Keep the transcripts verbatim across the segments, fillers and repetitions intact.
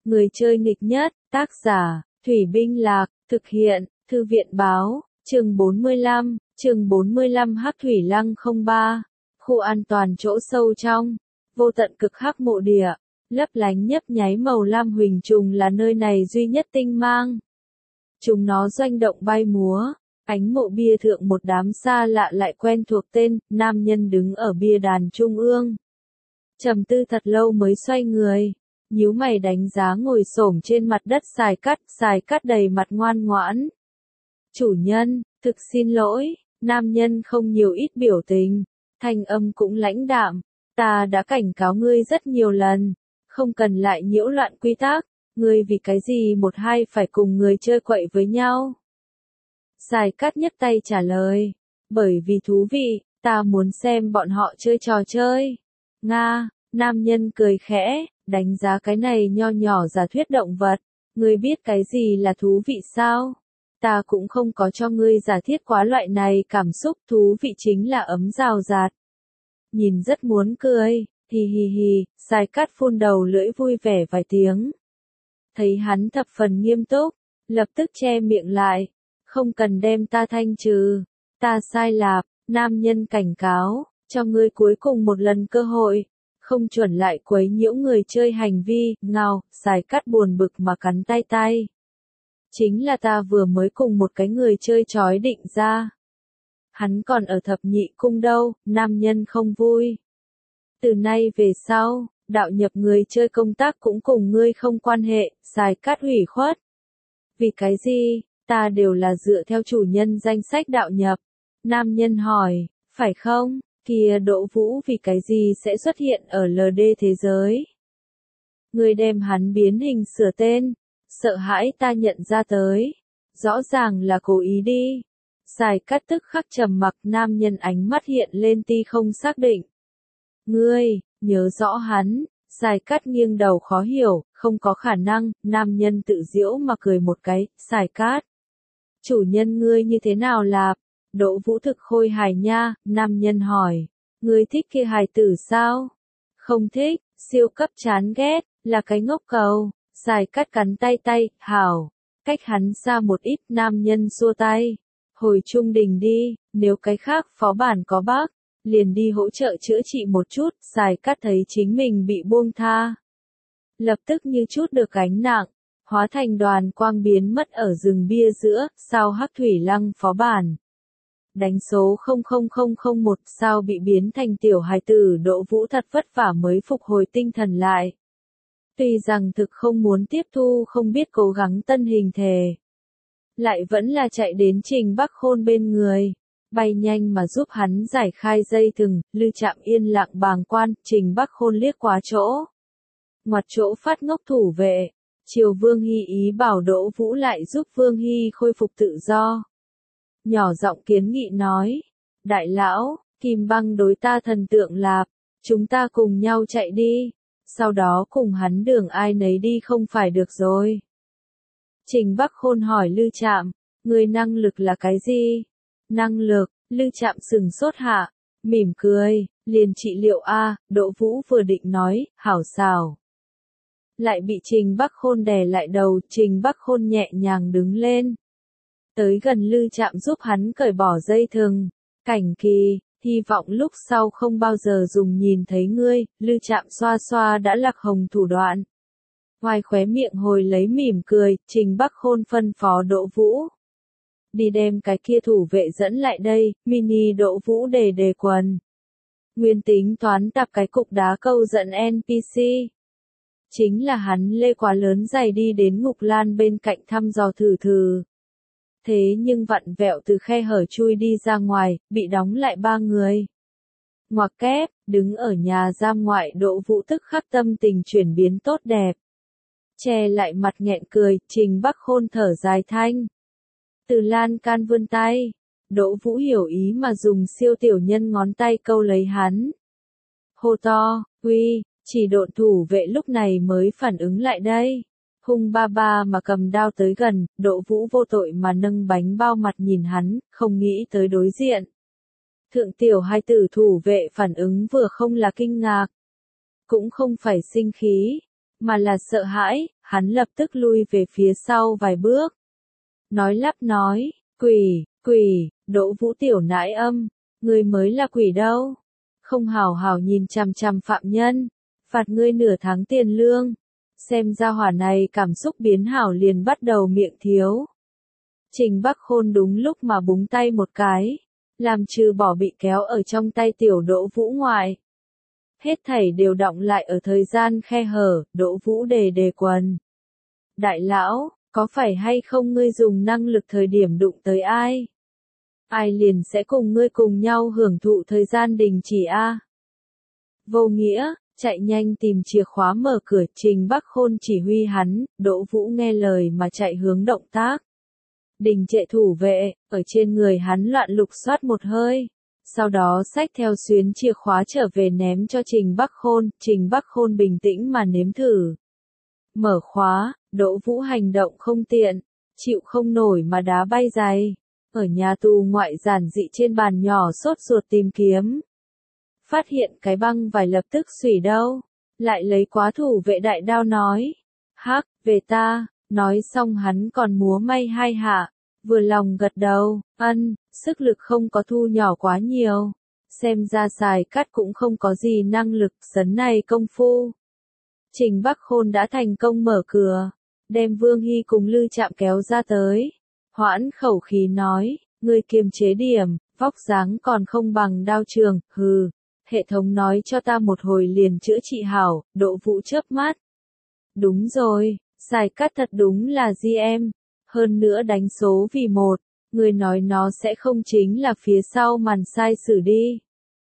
Người chơi nghịch nhất, tác giả, Thủy Binh Lạc, thực hiện, Thư viện báo, chương bốn mươi lăm, chương bốn mươi lăm Hắc Thủy Lăng không ba, khu an toàn chỗ sâu trong, vô tận cực hắc mộ địa, lấp lánh nhấp nháy màu lam huỳnh trùng là nơi này duy nhất tinh mang. Chúng nó doanh động bay múa, ánh mộ bia thượng một đám xa lạ lại quen thuộc tên, nam nhân đứng ở bia đàn trung ương. Trầm tư thật lâu mới xoay người, nhíu mày đánh giá ngồi xổm trên mặt đất Xài Cát, Xài Cát đầy mặt ngoan ngoãn. Chủ nhân, thực xin lỗi, nam nhân không nhiều ít biểu tình, thanh âm cũng lãnh đạm, ta đã cảnh cáo ngươi rất nhiều lần, không cần lại nhiễu loạn quy tắc, ngươi vì cái gì một hai phải cùng người chơi quậy với nhau. Xài Cát nhấc tay trả lời, bởi vì thú vị, ta muốn xem bọn họ chơi trò chơi. Nga, nam nhân cười khẽ, đánh giá cái này nho nhỏ giả thuyết động vật, ngươi biết cái gì là thú vị sao? Ta cũng không có cho ngươi giả thiết quá loại này cảm xúc, thú vị chính là ấm rào rạt. Nhìn rất muốn cười, hi hi hi, Xài Cát phun đầu lưỡi vui vẻ vài tiếng. Thấy hắn thập phần nghiêm túc, lập tức che miệng lại, không cần đem ta thanh trừ, ta sai lạp, nam nhân cảnh cáo, cho ngươi cuối cùng một lần cơ hội, không chuẩn lại quấy nhiễu người chơi hành vi, ngao, Xài Cát buồn bực mà cắn tay tay. Chính là ta vừa mới cùng một cái người chơi chói định ra. Hắn còn ở thập nhị cung đâu, nam nhân không vui. Từ nay về sau, đạo nhập người chơi công tác cũng cùng ngươi không quan hệ, Xài Cát ủy khuất. Vì cái gì, ta đều là dựa theo chủ nhân danh sách đạo nhập. Nam nhân hỏi, phải không, kia Đỗ Vũ vì cái gì sẽ xuất hiện ở lờ đê thế giới. Ngươi đem hắn biến hình sửa tên, sợ hãi ta nhận ra tới. Rõ ràng là cố ý đi. Xài Cát tức khắc trầm mặc, nam nhân ánh mắt hiện lên tia không xác định. Ngươi, nhớ rõ hắn, Xài Cát nghiêng đầu khó hiểu, không có khả năng, nam nhân tự giễu mà cười một cái, Xài Cát. Chủ nhân ngươi như thế nào lạp? Đỗ Vũ thực khôi hài nha, nam nhân hỏi, ngươi thích kia hài tử sao? Không thích, siêu cấp chán ghét, là cái ngốc cầu. Xài Cát cắn tay tay, hảo, cách hắn xa một ít, nam nhân xua tay. Hồi trung đình đi, nếu cái khác phó bản có bug, liền đi hỗ trợ chữa trị một chút, Xài Cát thấy chính mình bị buông tha. Lập tức như chút được gánh nặng, hóa thành đoàn quang biến mất ở rừng bia giữa, sao Hắc Thủy Lăng phó bản. Đánh số không không không không một sao bị biến thành tiểu hài tử Đỗ Vũ thật vất vả mới phục hồi tinh thần lại. Tuy rằng thực không muốn tiếp thu không biết cố gắng tân hình thể. Lại vẫn là chạy đến Trình Bắc Khôn bên người. Bay nhanh mà giúp hắn giải khai dây thừng, Lư Trạm yên lặng bàng quan, Trình Bắc Khôn liếc quá chỗ. Ngoặt chỗ phát ngốc thủ vệ. Triều Vương Hy ý bảo Đỗ Vũ lại giúp Vương Hy khôi phục tự do. Nhỏ giọng kiến nghị nói. Đại lão, Kim Băng đối ta thần tượng lạp, chúng ta cùng nhau chạy đi. Sau đó cùng hắn đường ai nấy đi không phải được rồi. Trình Bắc Khôn hỏi Lư Trạm, người năng lực là cái gì? Năng lực, Lư Trạm sừng sốt hạ, mỉm cười, liền trị liệu A, Đỗ Vũ vừa định nói, hảo xảo. Lại bị Trình Bắc Khôn đè lại đầu, Trình Bắc Khôn nhẹ nhàng đứng lên. Tới gần Lư Trạm giúp hắn cởi bỏ dây thừng, cảnh kỳ. Hy vọng lúc sau không bao giờ dùng nhìn thấy ngươi, Lư Trạm xoa xoa đã lạc hồng thủ đoạn. Ngoài khóe miệng hồi lấy mỉm cười, Trình Bắc Khôn phân phó Đỗ Vũ. Đi đem cái kia thủ vệ dẫn lại đây, mini Đỗ Vũ đề đề quần. Nguyên tính toán tập cái cục đá câu giận en pê xê. Chính là hắn lê quá lớn dày đi đến Ngục Lan bên cạnh thăm dò thử thử. Thế nhưng vặn vẹo từ khe hở chui đi ra ngoài, bị đóng lại ba người. Ngoặc kép, đứng ở nhà giam ngoại Đỗ Vũ tức khắc tâm tình chuyển biến tốt đẹp. Che lại mặt nghẹn cười, Trình Bắc Khôn thở dài thanh. Từ lan can vươn tay. Đỗ Vũ hiểu ý mà dùng siêu tiểu nhân ngón tay câu lấy hắn. Hô to, uy, chỉ độn thủ vệ lúc này mới phản ứng lại đây. Hung ba ba mà cầm đao tới gần, Đỗ Vũ vô tội mà nâng bánh bao mặt nhìn hắn, không nghĩ tới đối diện. Thượng tiểu hai tử thủ vệ phản ứng vừa không là kinh ngạc, cũng không phải sinh khí, mà là sợ hãi, hắn lập tức lui về phía sau vài bước. Nói lắp nói, quỷ, quỷ, Đỗ Vũ tiểu nãi âm, ngươi mới là quỷ đâu. Không hào hào nhìn chằm chằm phạm nhân, phạt ngươi nửa tháng tiền lương. Xem ra hỏa này cảm xúc biến hảo liền bắt đầu miệng thiếu. Trình Bắc Khôn đúng lúc mà búng tay một cái, làm trừ bỏ bị kéo ở trong tay tiểu Đỗ Vũ ngoại. Hết thảy đều đọng lại ở thời gian khe hở, Đỗ Vũ đề đề quần. Đại lão, có phải hay không ngươi dùng năng lực thời điểm đụng tới ai? Ai liền sẽ cùng ngươi cùng nhau hưởng thụ thời gian đình chỉ a? Vô nghĩa, chạy nhanh tìm chìa khóa mở cửa. Trình Bắc Khôn chỉ huy hắn, Đỗ Vũ nghe lời mà chạy hướng động tác. Đình trệ thủ vệ, ở trên người hắn loạn lục soát một hơi. Sau đó xách theo xuyến chìa khóa trở về ném cho Trình Bắc Khôn. Trình Bắc Khôn bình tĩnh mà nếm thử. Mở khóa, Đỗ Vũ hành động không tiện, chịu không nổi mà đá bay giày. Ở nhà tù ngoại giản dị trên bàn nhỏ sốt ruột tìm kiếm. Phát hiện cái băng vải lập tức xủy đâu. Lại lấy quá thủ vệ đại đao nói. Hắc, về ta, nói xong hắn còn múa may hai hạ. Vừa lòng gật đầu, ân, sức lực không có thu nhỏ quá nhiều. Xem ra xài cắt cũng không có gì năng lực sấn này công phu. Trình Bắc Khôn đã thành công mở cửa, đem Vương Hy cùng Lư Trạm kéo ra tới. Hoãn khẩu khí nói, ngươi kiềm chế điểm, vóc dáng còn không bằng đao trường, hừ. Hệ thống nói cho ta một hồi liền chữa trị hảo, Đỗ Vũ chớp mắt. Đúng rồi, xài cắt thật đúng là giê em. Hơn nữa đánh số vì một, người nói nó sẽ không chính là phía sau màn sai sử đi.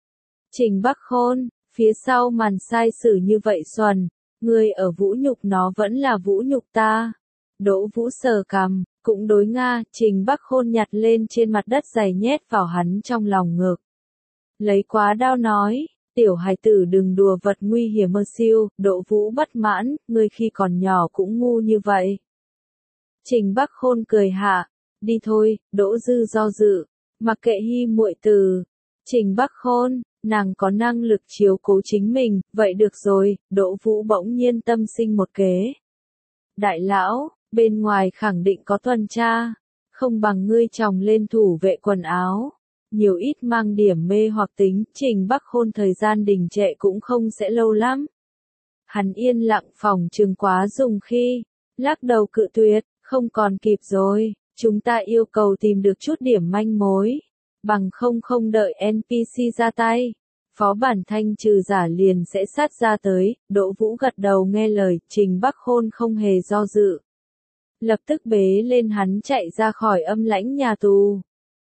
Trình Bắc Khôn, phía sau màn sai sử như vậy xuẩn, người ở vũ nhục nó vẫn là vũ nhục ta. Đỗ Vũ sờ cằm, cũng đối Nga. Trình Bắc Khôn nhặt lên trên mặt đất giày nhét vào hắn trong lòng ngực. Lấy quá đao nói, tiểu hài tử đừng đùa vật nguy hiểm mơ siêu. Đỗ Vũ bất mãn, ngươi khi còn nhỏ cũng ngu như vậy. Trình Bắc Khôn cười hạ, đi thôi. Đỗ Dư do dự, mặc kệ Hy muội từ. Trình Bắc Khôn, nàng có năng lực chiếu cố chính mình, vậy được rồi. Đỗ Vũ bỗng nhiên tâm sinh một kế. Đại lão, bên ngoài khẳng định có tuần tra, không bằng ngươi chồng lên thủ vệ quần áo. Nhiều ít mang điểm mê hoặc tính. Trình Bắc Khôn thời gian đình trệ cũng không sẽ lâu lắm. Hắn yên lặng phòng trừng quá dùng khi, lắc đầu cự tuyệt. Không còn kịp rồi, chúng ta yêu cầu tìm được chút điểm manh mối, bằng không không đợi en pê xê ra tay, phó bản thanh trừ giả liền sẽ sát ra tới. Đỗ Vũ gật đầu nghe lời. Trình Bắc Khôn không hề do dự, lập tức bế lên hắn chạy ra khỏi âm lãnh nhà tù.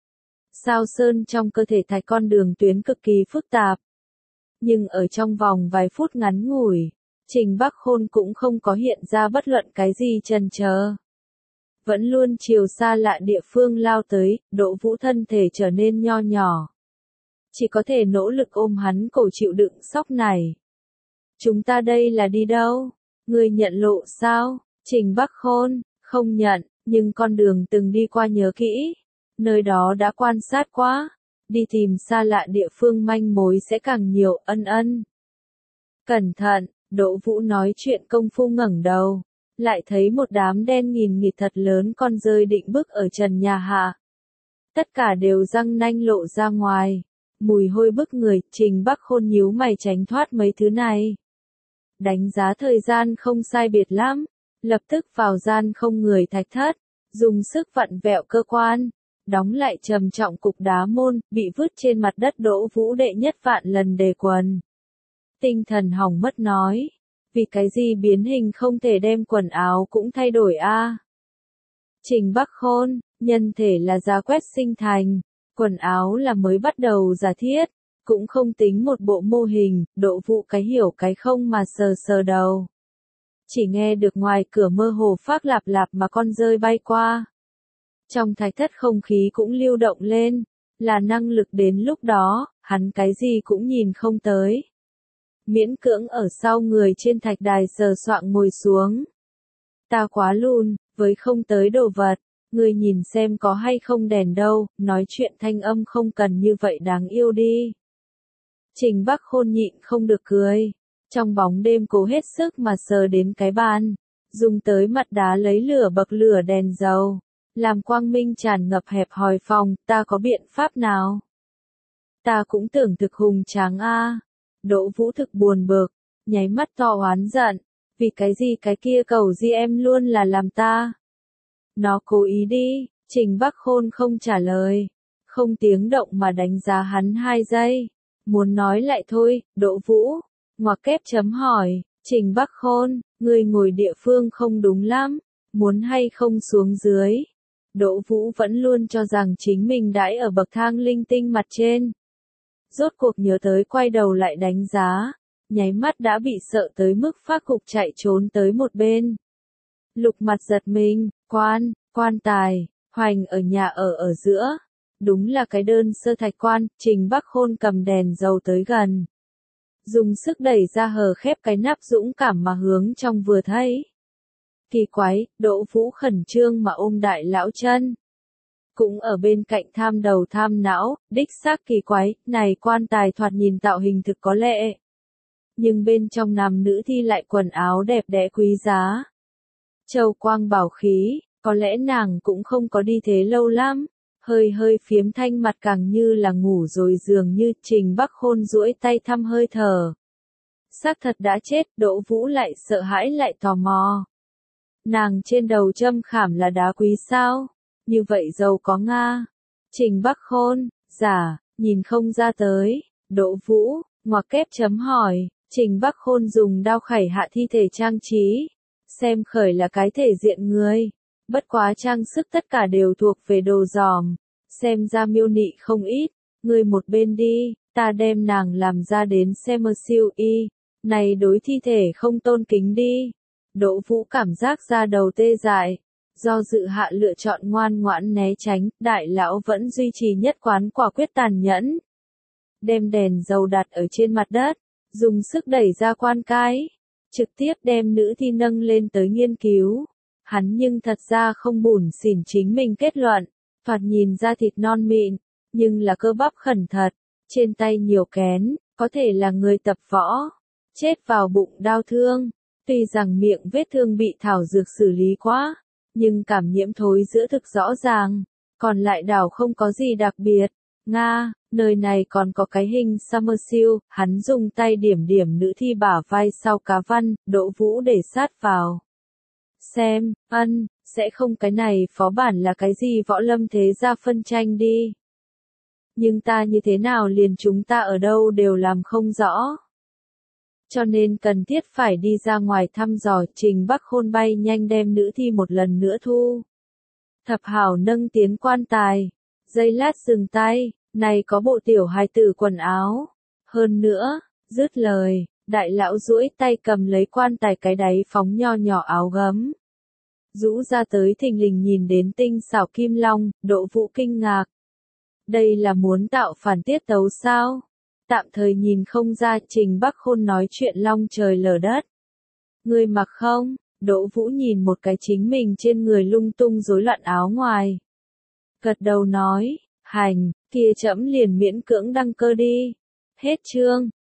Sao Sơn trong cơ thể thạch con đường tuyến cực kỳ phức tạp, nhưng ở trong vòng vài phút ngắn ngủi, Trình Bắc Khôn cũng không có hiện ra bất luận cái gì chần chờ. Vẫn luôn chiều xa lạ địa phương lao tới. Đỗ Vũ thân thể trở nên nho nhỏ, chỉ có thể nỗ lực ôm hắn cổ chịu đựng sóc này. Chúng ta đây là đi đâu? Ngươi nhận lộ sao? Trình Bắc Khôn, không nhận, nhưng con đường từng đi qua nhớ kỹ. Nơi đó đã quan sát quá, đi tìm xa lạ địa phương manh mối sẽ càng nhiều. Ân ân. Cẩn thận, Đỗ Vũ nói chuyện công phu ngẩng đầu, lại thấy một đám đen nghìn nghịt thật lớn con rơi định bức ở trần nhà hạ. Tất cả đều răng nanh lộ ra ngoài, mùi hôi bức người. Trình Bắc Khôn nhíu mày tránh thoát mấy thứ này. Đánh giá thời gian không sai biệt lắm, lập tức vào gian không người thạch thất, dùng sức vặn vẹo cơ quan, đóng lại trầm trọng cục đá môn, bị vứt trên mặt đất. Đỗ Vũ đệ nhất vạn lần đề quần. Tinh thần hỏng mất nói. Vì cái gì biến hình không thể đem quần áo cũng thay đổi a? Trình Bắc Khôn, nhân thể là giả quét sinh thành, quần áo là mới bắt đầu giả thiết, cũng không tính một bộ mô hình. Đỗ Vũ cái hiểu cái không mà sờ sờ đầu. Chỉ nghe được ngoài cửa mơ hồ phác lạp lạp mà con rơi bay qua. Trong thạch thất không khí cũng lưu động lên, là năng lực đến lúc đó, hắn cái gì cũng nhìn không tới. Miễn cưỡng ở sau người trên thạch đài sờ soạng ngồi xuống. Ta quá lùn, với không tới đồ vật, người nhìn xem có hay không đèn đâu. Nói chuyện thanh âm không cần như vậy đáng yêu đi. Trình Bắc Khôn nhịn không được cười, trong bóng đêm cố hết sức mà sờ đến cái bàn, dùng tới mặt đá lấy lửa bậc lửa đèn dầu, làm quang minh tràn ngập hẹp hòi phòng, ta có biện pháp nào? Ta cũng tưởng thực hùng tráng a. Đỗ Vũ thực buồn bực, nháy mắt to oán giận, vì cái gì cái kia cầu gì em luôn là làm ta? Nó cố ý đi, Trình Bắc Khôn không trả lời, không tiếng động mà đánh giá hắn hai giây, muốn nói lại thôi, Đỗ Vũ, ngoặc kép chấm hỏi, Trình Bắc Khôn, người ngồi địa phương không đúng lắm, muốn hay không xuống dưới? Đỗ Vũ vẫn luôn cho rằng chính mình đãi ở bậc thang linh tinh mặt trên. Rốt cuộc nhớ tới quay đầu lại đánh giá, nháy mắt đã bị sợ tới mức phát cục chạy trốn tới một bên. Lục mặt giật mình, quan, quan tài, hoành ở nhà ở ở giữa. Đúng là cái đơn sơ thạch quan, Trình Bắc Khôn cầm đèn dầu tới gần. Dùng sức đẩy ra hờ khép cái nắp dũng cảm mà hướng trong vừa thấy. Kỳ quái, Đỗ Vũ khẩn trương mà ôm đại lão chân. Cũng ở bên cạnh tham đầu tham não, đích xác kỳ quái, này quan tài thoạt nhìn tạo hình thực có lệ. Nhưng bên trong nam nữ thi lại quần áo đẹp đẽ quý giá. Châu quang bảo khí, có lẽ nàng cũng không có đi thế lâu lắm. Hơi hơi phiếm thanh mặt càng như là ngủ rồi dường như. Trình Bắc Khôn duỗi tay thăm hơi thở. Xác thật đã chết, Đỗ Vũ lại sợ hãi lại tò mò. Nàng trên đầu châm khảm là đá quý sao? Như vậy giàu có Nga. Trình Bắc Khôn, giả, nhìn không ra tới. Đỗ Vũ, ngoặc kép chấm hỏi, Trình Bắc Khôn dùng đao khẩy hạ thi thể trang trí. Xem khởi là cái thể diện người. Bất quá trang sức tất cả đều thuộc về đồ giòm. Xem ra miêu nị không ít. Người một bên đi, ta đem nàng làm ra đến xem mơ siêu y. Này đối thi thể không tôn kính đi. Đỗ Vũ cảm giác ra đầu tê dại. Do dự hạ lựa chọn ngoan ngoãn né tránh, đại lão vẫn duy trì nhất quán quả quyết tàn nhẫn. Đem đèn dầu đặt ở trên mặt đất, dùng sức đẩy ra quan cái, trực tiếp đem nữ thi nâng lên tới nghiên cứu. Hắn nhưng thật ra không bủn xỉn chính mình kết luận, thoạt nhìn ra thịt non mịn, nhưng là cơ bắp khẩn thật, trên tay nhiều kén, có thể là người tập võ, chết vào bụng đau thương. Tuy rằng miệng vết thương bị thảo dược xử lý quá, nhưng cảm nhiễm thối giữa thực rõ ràng, còn lại đảo không có gì đặc biệt. Nga, nơi này còn có cái hình Summerseal, hắn dùng tay điểm điểm nữ thi bả vai sau cá văn, Đỗ Vũ để sát vào. Xem, ân, sẽ không cái này phó bản là cái gì võ lâm thế gia phân tranh đi. Nhưng ta như thế nào liền chúng ta ở đâu đều làm không rõ. Cho nên cần thiết phải đi ra ngoài thăm dò. Trình Bắc Khôn bay nhanh đem nữ thi một lần nữa thu. Thập hảo nâng tiến quan tài. Giây lát dừng tay, này có bộ tiểu hài tử quần áo. Hơn nữa, dứt lời, đại lão duỗi tay cầm lấy quan tài cái đáy phóng nho nhỏ áo gấm. Rũ ra tới thình lình nhìn đến tinh xảo kim long, Đỗ Vũ kinh ngạc. Đây là muốn tạo phản tiết tấu sao? Tạm thời nhìn không ra. Trình Bắc Khôn nói chuyện long trời lở đất. Người mặc không? Đỗ Vũ nhìn một cái chính mình trên người lung tung rối loạn áo ngoài. Gật đầu nói, hành, kia trẫm liền miễn cưỡng đăng cơ đi. Hết chương.